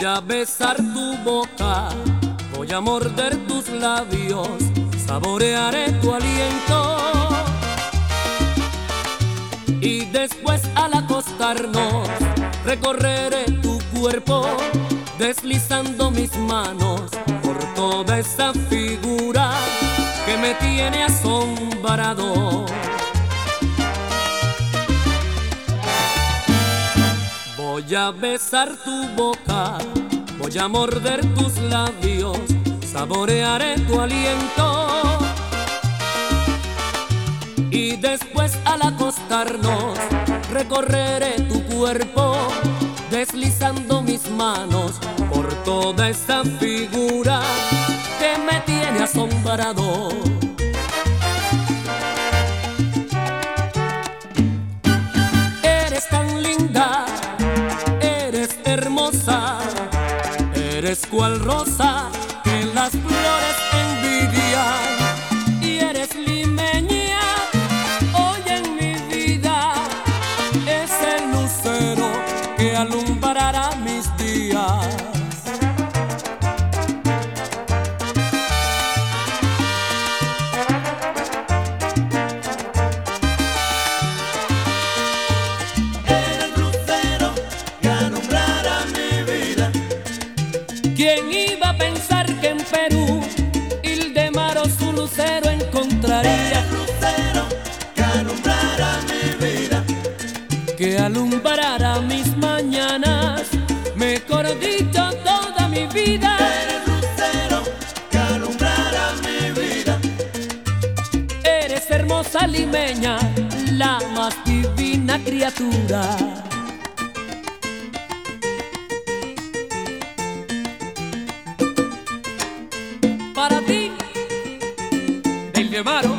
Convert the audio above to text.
Voy a besar tu boca, voy a morder tus labios, saborearé tu aliento. Y después al acostarnos, recorreré tu cuerpo, deslizando mis manos por toda esa figura que me tiene asombrado. Voy a besar tu boca, voy a morder tus labios, saborearé tu aliento. Y después al acostarnos, recorreré tu cuerpo, deslizando mis manos por toda esa figura que me tiene asombrado. Eres tan linda, eres hermosa, eres cual rosa que las flores envidian. Y eres limeña, hoy en mi vida, es el lucero que alumbrará mis días. ¿Quién iba a pensar que en Perú Ildemaro su lucero encontraría? El lucero que alumbrara mi vida, Que alumbrara mis mañanas, mejor dicho toda mi vida. eres lucero que alumbrara mi vida. Eres hermosa limeña, la más divina criatura. Para ti, del Ildemaro.